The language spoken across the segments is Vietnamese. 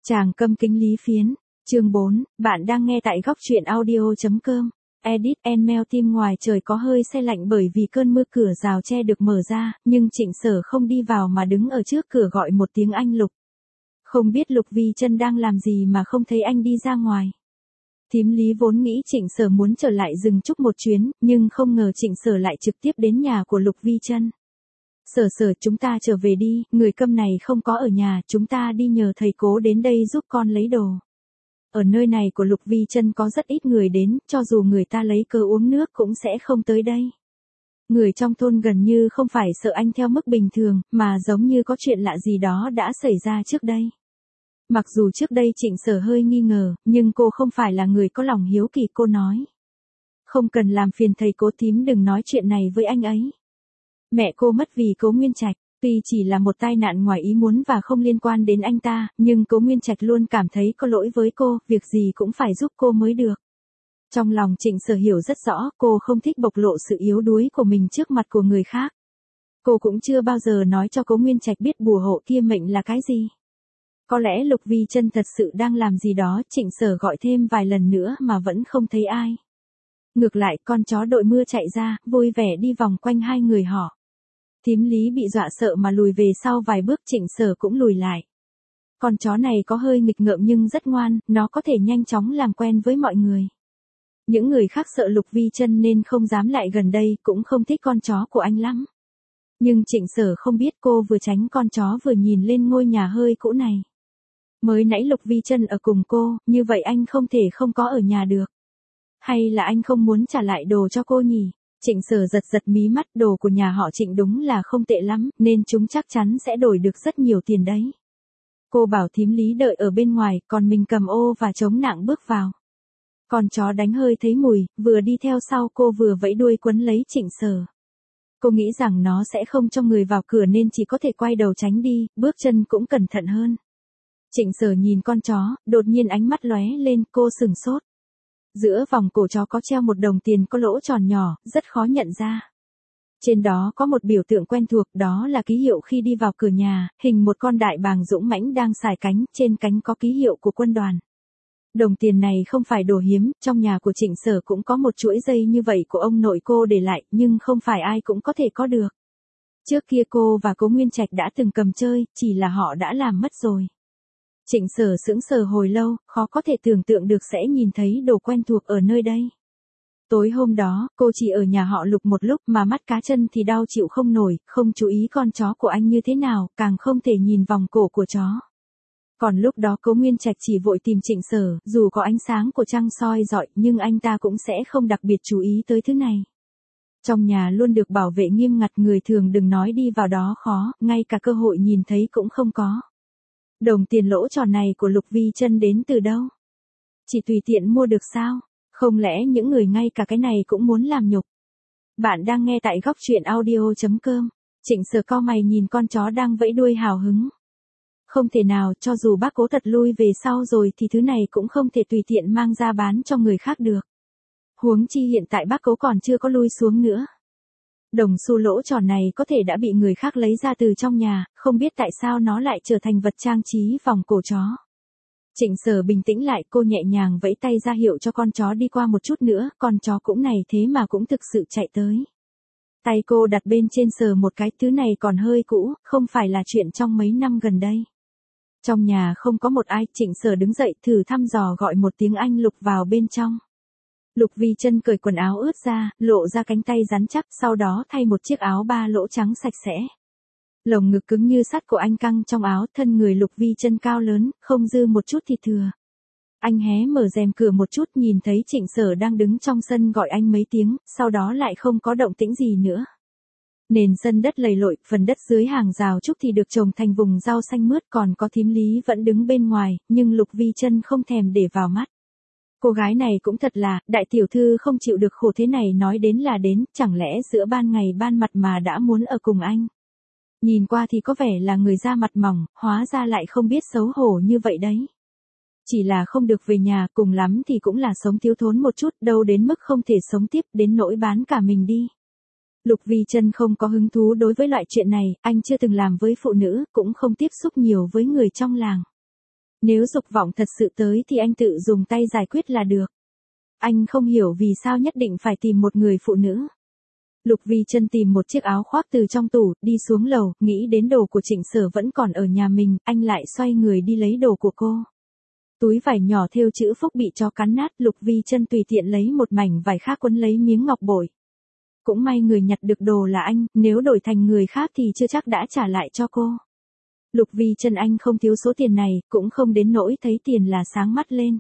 Tràng câm kính Lý Phiến, chương 4, bạn đang nghe tại góc truyện audio.com. Edit Mail Team ngoài trời có hơi se lạnh bởi vì cơn mưa, cửa rào tre được mở ra, nhưng Trịnh Sở không đi vào mà đứng ở trước cửa gọi một tiếng anh Lục. Không biết Lục Vi Chân đang làm gì mà không thấy anh đi ra ngoài. Thím Lý vốn nghĩ Trịnh Sở muốn trở lại rừng trúc một chuyến, nhưng không ngờ Trịnh Sở lại trực tiếp đến nhà của Lục Vi Chân. Sở, chúng ta trở về đi, người câm này không có ở nhà, chúng ta đi nhờ thầy Cố đến đây giúp con lấy đồ. Ở nơi này của Lục Vi Chân có rất ít người đến, cho dù người ta lấy cớ uống nước cũng sẽ không tới đây. Người trong thôn gần như không phải sợ anh theo mức bình thường, mà giống như có chuyện lạ gì đó đã xảy ra trước đây. Mặc dù trước đây Trịnh Sở hơi nghi ngờ, nhưng cô không phải là người có lòng hiếu kỳ, cô nói. Không cần làm phiền thầy Cố, thím đừng nói chuyện này với anh ấy. Mẹ cô mất vì Cố Nguyên Trạch, tuy chỉ là một tai nạn ngoài ý muốn và không liên quan đến anh ta, nhưng Cố Nguyên Trạch luôn cảm thấy có lỗi với cô, việc gì cũng phải giúp cô mới được. Trong lòng Trịnh Sở hiểu rất rõ, cô không thích bộc lộ sự yếu đuối của mình trước mặt của người khác. Cô cũng chưa bao giờ nói cho Cố Nguyên Trạch biết bùa hộ kia mệnh là cái gì. Có lẽ Lục Vi Chân thật sự đang làm gì đó, Trịnh Sở gọi thêm vài lần nữa mà vẫn không thấy ai. Ngược lại, con chó đội mưa chạy ra, vui vẻ đi vòng quanh hai người họ. Thím Lý bị dọa sợ mà lùi về sau vài bước, Trịnh Sở cũng lùi lại. Con chó này có hơi nghịch ngợm nhưng rất ngoan, nó có thể nhanh chóng làm quen với mọi người. Những người khác sợ Lục Vi Chân nên không dám lại gần đây, cũng không thích con chó của anh lắm. Nhưng Trịnh Sở không biết cô vừa tránh con chó vừa nhìn lên ngôi nhà hơi cũ này. Mới nãy Lục Vi Chân ở cùng cô, như vậy anh không thể không có ở nhà được. Hay là anh không muốn trả lại đồ cho cô nhỉ? Trịnh Sở giật mí mắt, đồ của nhà họ Trịnh đúng là không tệ lắm, nên chúng chắc chắn sẽ đổi được rất nhiều tiền đấy. Cô bảo thím Lý đợi ở bên ngoài, còn mình cầm ô và chống nạng bước vào. Con chó đánh hơi thấy mùi, vừa đi theo sau cô vừa vẫy đuôi quấn lấy Trịnh Sở. Cô nghĩ rằng nó sẽ không cho người vào cửa nên chỉ có thể quay đầu tránh đi, bước chân cũng cẩn thận hơn. Trịnh Sở nhìn con chó, đột nhiên ánh mắt lóe lên, cô sửng sốt. Giữa vòng cổ chó có treo một đồng tiền có lỗ tròn nhỏ, rất khó nhận ra. Trên đó có một biểu tượng quen thuộc, đó là ký hiệu khi đi vào cửa nhà, hình một con đại bàng dũng mãnh đang sải cánh, trên cánh có ký hiệu của quân đoàn. Đồng tiền này không phải đồ hiếm, trong nhà của Trịnh Sở cũng có một chuỗi dây như vậy của ông nội cô để lại, nhưng không phải ai cũng có thể có được. Trước kia cô và Cố Nguyên Trạch đã từng cầm chơi, chỉ là họ đã làm mất rồi. Trịnh Sở sững sờ hồi lâu, khó có thể tưởng tượng được sẽ nhìn thấy đồ quen thuộc ở nơi đây. Tối hôm đó, cô chỉ ở nhà họ Lục một lúc mà mắt cá chân thì đau chịu không nổi, không chú ý con chó của anh như thế nào, càng không thể nhìn vòng cổ của chó. Còn lúc đó Cố Nguyên Trạch chỉ vội tìm Trịnh Sở, dù có ánh sáng của trăng soi rọi nhưng anh ta cũng sẽ không đặc biệt chú ý tới thứ này. Trong nhà luôn được bảo vệ nghiêm ngặt, người thường đừng nói đi vào đó khó, ngay cả cơ hội nhìn thấy cũng không có. Đồng tiền lỗ tròn này của Lục Vi Chân đến từ đâu? Chỉ tùy tiện mua được sao? Không lẽ những người ngay cả cái này cũng muốn làm nhục? Bạn đang nghe tại góc truyện audio.com. Trịnh Sở cau mày nhìn con chó đang vẫy đuôi hào hứng. Không thể nào, cho dù bác Cố thật lui về sau rồi thì thứ này cũng không thể tùy tiện mang ra bán cho người khác được. Huống chi hiện tại bác Cố còn chưa có lui xuống nữa. Đồng xu lỗ tròn này có thể đã bị người khác lấy ra từ trong nhà, không biết tại sao nó lại trở thành vật trang trí vòng cổ chó. Trịnh Sở bình tĩnh lại, cô nhẹ nhàng vẫy tay ra hiệu cho con chó đi qua một chút nữa, con chó cũng này thế mà cũng thực sự chạy tới. Tay cô đặt bên trên sờ một cái, thứ này còn hơi cũ, không phải là chuyện trong mấy năm gần đây. Trong nhà không có một ai, Trịnh Sở đứng dậy thử thăm dò gọi một tiếng anh Lục vào bên trong. Lục Vi Chân cởi quần áo ướt ra, lộ ra cánh tay rắn chắc, sau đó thay một chiếc áo ba lỗ trắng sạch sẽ. Lồng ngực cứng như sắt của anh căng trong áo, thân người Lục Vi Chân cao lớn, không dư một chút thịt thừa. Anh hé mở rèm cửa một chút, nhìn thấy Trịnh Sở đang đứng trong sân gọi anh mấy tiếng, sau đó lại không có động tĩnh gì nữa. Nền sân đất lầy lội, phần đất dưới hàng rào trúc thì được trồng thành vùng rau xanh mướt, còn có thím Lý vẫn đứng bên ngoài, nhưng Lục Vi Chân không thèm để vào mắt. Cô gái này cũng thật là, đại tiểu thư không chịu được khổ thế này nói đến là đến, chẳng lẽ giữa ban ngày ban mặt mà đã muốn ở cùng anh. Nhìn qua thì có vẻ là người da mặt mỏng, hóa ra lại không biết xấu hổ như vậy đấy. Chỉ là không được về nhà, cùng lắm thì cũng là sống thiếu thốn một chút, đâu đến mức không thể sống tiếp, đến nỗi bán cả mình đi. Lục Vi Chân không có hứng thú đối với loại chuyện này, anh chưa từng làm với phụ nữ, cũng không tiếp xúc nhiều với người trong làng. Nếu dục vọng thật sự tới thì anh tự dùng tay giải quyết là được. Anh không hiểu vì sao nhất định phải tìm một người phụ nữ. Lục Vi Trân tìm một chiếc áo khoác từ trong tủ, đi xuống lầu, nghĩ đến đồ của Trịnh Sở vẫn còn ở nhà mình, anh lại xoay người đi lấy đồ của cô. Túi vải nhỏ thêu chữ Phúc bị chó cắn nát, Lục Vi Trân tùy tiện lấy một mảnh vải khác quấn lấy miếng ngọc bội. Cũng may người nhặt được đồ là anh, nếu đổi thành người khác thì chưa chắc đã trả lại cho cô. Lục Vi Trân anh không thiếu số tiền này, cũng không đến nỗi thấy tiền là sáng mắt lên.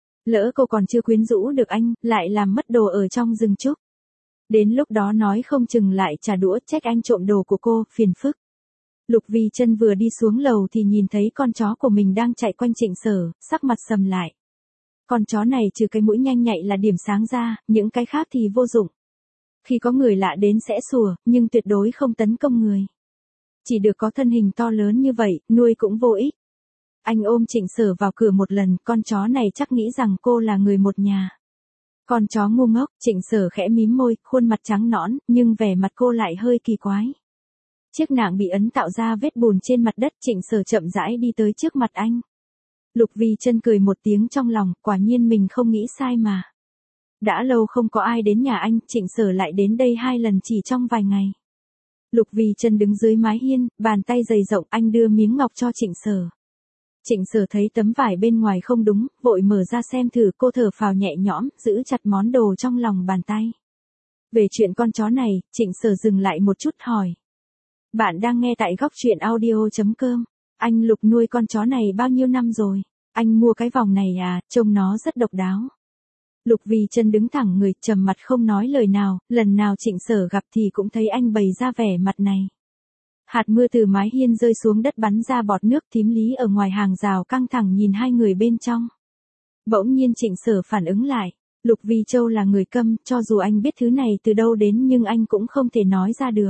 Lỡ cô còn chưa quyến rũ được anh, lại làm mất đồ ở trong rừng trúc. Đến lúc đó nói không chừng lại trả đũa trách anh trộm đồ của cô, phiền phức. Lục Vi Trân vừa đi xuống lầu thì nhìn thấy con chó của mình đang chạy quanh Trịnh Sở, sắc mặt sầm lại. Con chó này trừ cái mũi nhanh nhạy là điểm sáng ra, những cái khác thì vô dụng. Khi có người lạ đến sẽ sủa, nhưng tuyệt đối không tấn công người. Chỉ được có thân hình to lớn như vậy, nuôi cũng vô ích. Anh ôm Trịnh Sở vào cửa một lần, con chó này chắc nghĩ rằng cô là người một nhà. Con chó ngu ngốc, Trịnh Sở khẽ mím môi, khuôn mặt trắng nõn, nhưng vẻ mặt cô lại hơi kỳ quái. Chiếc nạng bị ấn tạo ra vết bùn trên mặt đất, Trịnh Sở chậm rãi đi tới trước mặt anh. Lục Vi Trân cười một tiếng trong lòng, quả nhiên mình không nghĩ sai mà. Đã lâu không có ai đến nhà anh, Trịnh Sở lại đến đây 2 lần chỉ trong vài ngày. Lục Vi Trân đứng dưới mái hiên, bàn tay dày rộng, anh đưa miếng ngọc cho Trịnh Sở. Trịnh Sở thấy tấm vải bên ngoài không đúng, vội mở ra xem thử, cô thở phào nhẹ nhõm, giữ chặt món đồ trong lòng bàn tay. Về chuyện con chó này, Trịnh Sở dừng lại một chút hỏi. Bạn đang nghe tại góc truyện audio.com. Anh Lục nuôi con chó này bao nhiêu năm rồi? Anh mua cái vòng này à, trông nó rất độc đáo. Lục Vi Trân đứng thẳng người, trầm mặt không nói lời nào, lần nào Trịnh Sở gặp thì cũng thấy anh bày ra vẻ mặt này. Hạt mưa từ mái hiên rơi xuống đất bắn ra bọt nước, Thím Lý ở ngoài hàng rào căng thẳng nhìn hai người bên trong. Bỗng nhiên Trịnh Sở phản ứng lại, Lục Vi Châu là người câm, cho dù anh biết thứ này từ đâu đến nhưng anh cũng không thể nói ra được.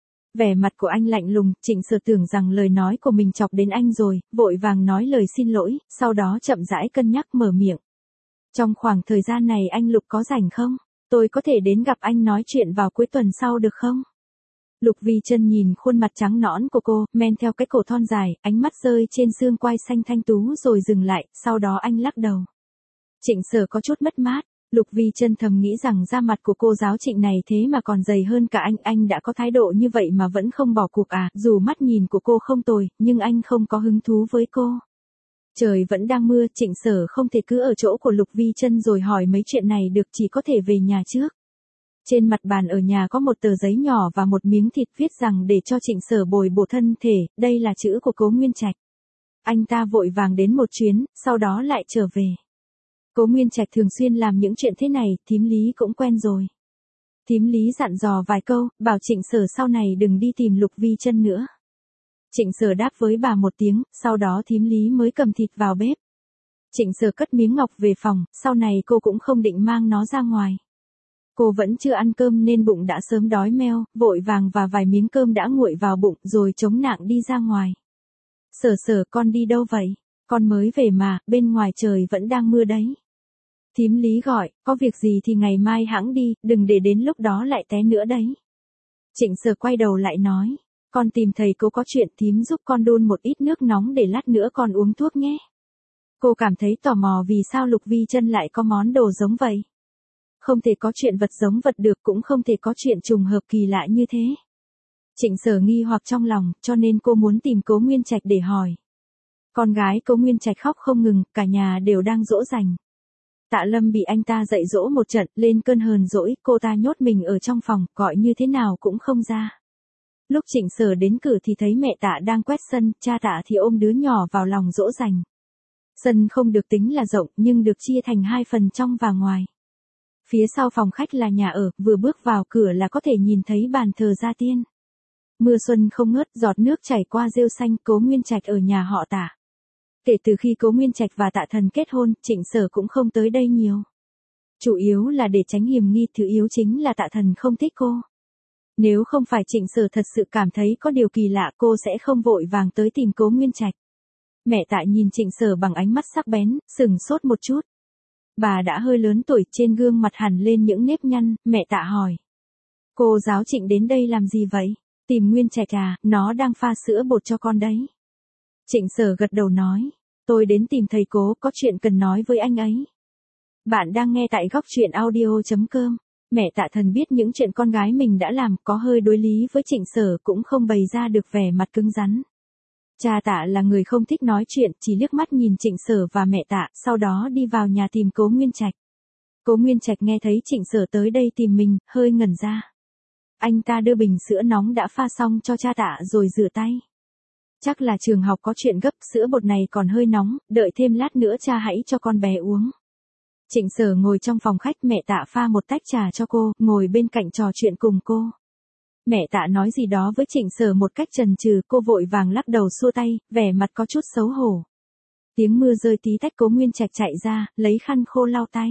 Vẻ mặt của anh lạnh lùng, Trịnh Sở tưởng rằng lời nói của mình chọc đến anh rồi, vội vàng nói lời xin lỗi, sau đó chậm rãi cân nhắc mở miệng. Trong khoảng thời gian này anh Lục có rảnh không? Tôi có thể đến gặp anh nói chuyện vào cuối tuần sau được không? Lục Vi Trân nhìn khuôn mặt trắng nõn của cô, men theo cái cổ thon dài, ánh mắt rơi trên xương quai xanh thanh tú rồi dừng lại, sau đó anh lắc đầu. Trịnh Sở có chút mất mát, Lục Vi Trân thầm nghĩ rằng da mặt của cô giáo Trịnh này thế mà còn dày hơn cả anh đã có thái độ như vậy mà vẫn không bỏ cuộc à, dù mắt nhìn của cô không tồi, nhưng anh không có hứng thú với cô. Trời vẫn đang mưa, Trịnh Sở không thể cứ ở chỗ của Lục Vi Trân rồi hỏi mấy chuyện này được, chỉ có thể về nhà trước. Trên mặt bàn ở nhà có một tờ giấy nhỏ và một miếng thịt viết rằng để cho Trịnh Sở bồi bổ thân thể, đây là chữ của Cố Nguyên Trạch. Anh ta vội vàng đến một chuyến, sau đó lại trở về. Cố Nguyên Trạch thường xuyên làm những chuyện thế này, Thím Lý cũng quen rồi. Thím Lý dặn dò vài câu, bảo Trịnh Sở sau này đừng đi tìm Lục Vi Trân nữa. Trịnh Sở đáp với bà một tiếng, sau đó Thím Lý mới cầm thịt vào bếp. Trịnh Sở cất miếng ngọc về phòng, sau này cô cũng không định mang nó ra ngoài. Cô vẫn chưa ăn cơm nên bụng đã sớm đói meo, vội vàng và vài miếng cơm đã nguội vào bụng rồi chống nạng đi ra ngoài. Sở con đi đâu vậy? Con mới về mà, bên ngoài trời vẫn đang mưa đấy. Thím Lý gọi, có việc gì thì ngày mai hãng đi, đừng để đến lúc đó lại té nữa đấy. Trịnh Sở quay đầu lại nói, con tìm thầy cô có chuyện, thím giúp con đun một ít nước nóng để lát nữa con uống thuốc nhé. Cô cảm thấy tò mò vì sao Lục Vi Trân lại có món đồ giống vậy. Không thể có chuyện vật giống vật được, cũng không thể có chuyện trùng hợp kỳ lạ như thế. Trịnh Sở nghi hoặc trong lòng, cho nên cô muốn tìm Cố Nguyên Trạch để hỏi. Con gái Cố Nguyên Trạch khóc không ngừng, cả nhà đều đang dỗ dành. Tạ Lâm bị anh ta dạy dỗ một trận, lên cơn hờn dỗi, cô ta nhốt mình ở trong phòng, gọi như thế nào cũng không ra. Lúc Trịnh Sở đến cửa thì thấy mẹ Tạ đang quét sân, cha Tạ thì ôm đứa nhỏ vào lòng dỗ dành. Sân không được tính là rộng, nhưng được chia thành 2 phần trong và ngoài. Phía sau phòng khách là nhà ở, vừa bước vào cửa là có thể nhìn thấy bàn thờ gia tiên. Mưa xuân không ngớt, giọt nước chảy qua rêu xanh, Cố Nguyên Trạch ở nhà họ Tạ. Kể từ khi Cố Nguyên Trạch và Tạ Thần kết hôn, Trịnh Sở cũng không tới đây nhiều. Chủ yếu là để tránh hiểm nghi, thứ yếu chính là Tạ Thần không thích cô. Nếu không phải Trịnh Sở thật sự cảm thấy có điều kỳ lạ, cô sẽ không vội vàng tới tìm Cố Nguyên Trạch. Mẹ Tạ nhìn Trịnh Sở bằng ánh mắt sắc bén, sừng sốt một chút. Bà đã hơi lớn tuổi, trên gương mặt hằn lên những nếp nhăn, mẹ Tạ hỏi. Cô giáo Trịnh đến đây làm gì vậy? Tìm Nguyên Trạch à, nó đang pha sữa bột cho con đấy. Trịnh Sở gật đầu nói. Tôi đến tìm thầy Cố, có chuyện cần nói với anh ấy. Bạn đang nghe tại góc truyện audio.com. Mẹ Tạ Thần biết những chuyện con gái mình đã làm có hơi đối lý với Trịnh Sở, cũng không bày ra được vẻ mặt cứng rắn. Cha Tạ là người không thích nói chuyện, chỉ liếc mắt nhìn Trịnh Sở và mẹ Tạ, sau đó đi vào nhà tìm Cố Nguyên Trạch. Cố Nguyên Trạch nghe thấy Trịnh Sở tới đây tìm mình, hơi ngẩn ra. Anh ta đưa bình sữa nóng đã pha xong cho cha Tạ rồi rửa tay. Chắc là trường học có chuyện gấp, sữa bột này còn hơi nóng, đợi thêm lát nữa cha hãy cho con bé uống. Trịnh Sở ngồi trong phòng khách, mẹ Tạ pha một tách trà cho cô, ngồi bên cạnh trò chuyện cùng cô. Mẹ Tạ nói gì đó với Trịnh Sở một cách chần chừ, cô vội vàng lắc đầu xua tay, vẻ mặt có chút xấu hổ. Tiếng mưa rơi tí tách, Cố Nguyên Trạch chạy ra, lấy khăn khô lau tay.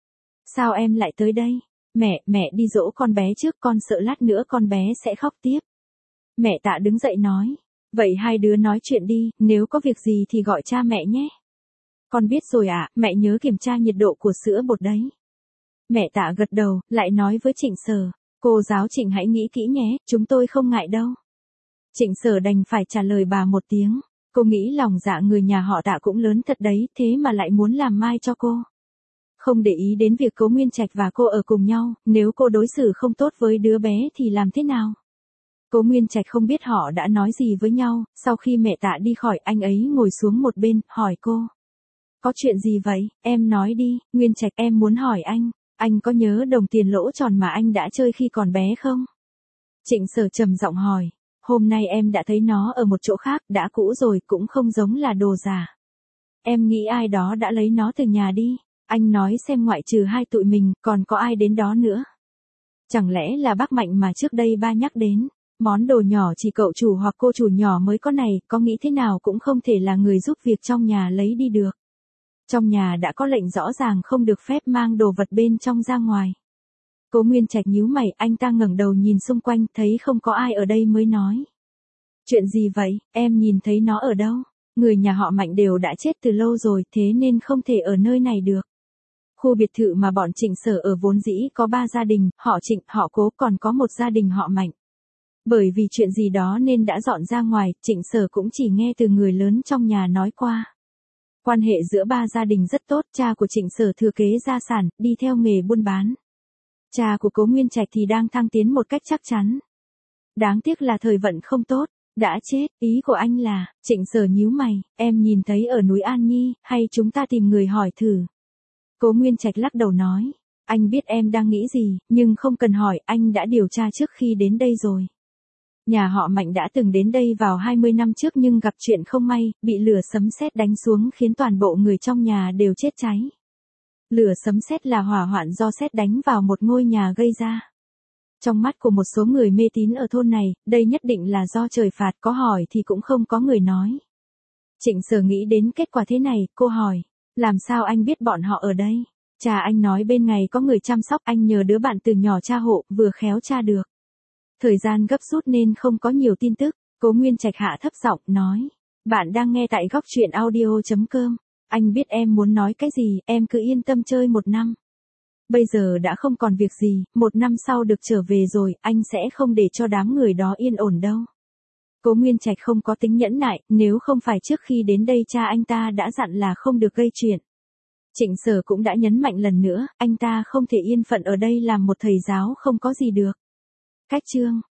Sao em lại tới đây? Mẹ đi dỗ con bé trước, con sợ lát nữa con bé sẽ khóc tiếp. Mẹ Tạ đứng dậy nói. Vậy hai đứa nói chuyện đi, nếu có việc gì thì gọi cha mẹ nhé. Con biết rồi ạ, mẹ nhớ kiểm tra nhiệt độ của sữa bột đấy. Mẹ Tạ gật đầu, lại nói với Trịnh Sở. Cô giáo Trịnh hãy nghĩ kỹ nhé, chúng tôi không ngại đâu. Trịnh Sở đành phải trả lời bà một tiếng. Cô nghĩ lòng dạ người nhà họ Tạ cũng lớn thật đấy, thế mà lại muốn làm mai cho cô. Không để ý đến việc Cố Nguyên Trạch và cô ở cùng nhau, nếu cô đối xử không tốt với đứa bé thì làm thế nào? Cố Nguyên Trạch không biết họ đã nói gì với nhau, sau khi mẹ Tạ đi khỏi, anh ấy ngồi xuống một bên, hỏi cô. Có chuyện gì vậy, em nói đi. Nguyên Trạch, em muốn hỏi anh có nhớ đồng tiền lỗ tròn mà anh đã chơi khi còn bé không? Trịnh Sở trầm giọng hỏi. Hôm nay em đã thấy nó ở một chỗ khác, đã cũ rồi, cũng không giống là đồ giả. Em nghĩ ai đó đã lấy nó từ nhà đi. Anh nói xem, ngoại trừ hai tụi mình, còn có ai đến đó nữa? Chẳng lẽ là bác Mạnh mà trước đây ba nhắc đến? Món đồ nhỏ chỉ cậu chủ hoặc cô chủ nhỏ mới có này, có nghĩ thế nào cũng không thể là người giúp việc trong nhà lấy đi được. Trong nhà đã có lệnh rõ ràng không được phép mang đồ vật bên trong ra ngoài. Cố Nguyên Trạch nhíu mày, anh ta ngẩng đầu nhìn xung quanh, thấy không có ai ở đây mới nói. Chuyện gì vậy, em nhìn thấy nó ở đâu? Người nhà họ Mạnh đều đã chết từ lâu rồi, thế nên không thể ở nơi này được. Khu biệt thự mà bọn Trịnh Sở ở vốn dĩ có 3 gia đình, họ Trịnh, họ Cố, còn có một gia đình họ Mạnh. Bởi vì chuyện gì đó nên đã dọn ra ngoài, Trịnh Sở cũng chỉ nghe từ người lớn trong nhà nói qua. Quan hệ giữa 3 gia đình rất tốt, cha của Trịnh Sở thừa kế gia sản, đi theo nghề buôn bán. Cha của Cố Nguyên Trạch thì đang thăng tiến một cách chắc chắn. Đáng tiếc là thời vận không tốt, đã chết. Ý của anh là, Trịnh Sở nhíu mày, em nhìn thấy ở núi An Nhi, hay chúng ta tìm người hỏi thử? Cố Nguyên Trạch lắc đầu nói, anh biết em đang nghĩ gì, nhưng không cần hỏi, anh đã điều tra trước khi đến đây rồi. Nhà họ Mạnh đã từng đến đây vào 20 năm trước nhưng gặp chuyện không may, bị lửa sấm sét đánh xuống khiến toàn bộ người trong nhà đều chết cháy. Lửa sấm sét là hỏa hoạn do sét đánh vào một ngôi nhà gây ra. Trong mắt của một số người mê tín ở thôn này, đây nhất định là do trời phạt, có hỏi thì cũng không có người nói. Trịnh Sở nghĩ đến kết quả thế này, cô hỏi, làm sao anh biết bọn họ ở đây? Cha anh nói bên ngày có người chăm sóc, anh nhờ đứa bạn từ nhỏ tra hộ, vừa khéo tra được. Thời gian gấp rút nên không có nhiều tin tức. Cố Nguyên Trạch hạ thấp giọng, nói. Bạn đang nghe tại góc truyện audio.com. Anh biết em muốn nói cái gì, em cứ yên tâm chơi 1 năm. Bây giờ đã không còn việc gì, 1 năm sau được trở về rồi, anh sẽ không để cho đám người đó yên ổn đâu. Cố Nguyên Trạch không có tính nhẫn nại, nếu không phải trước khi đến đây cha anh ta đã dặn là không được gây chuyện. Trịnh Sở cũng đã nhấn mạnh lần nữa, anh ta không thể yên phận ở đây làm một thầy giáo không có gì được. Cách chương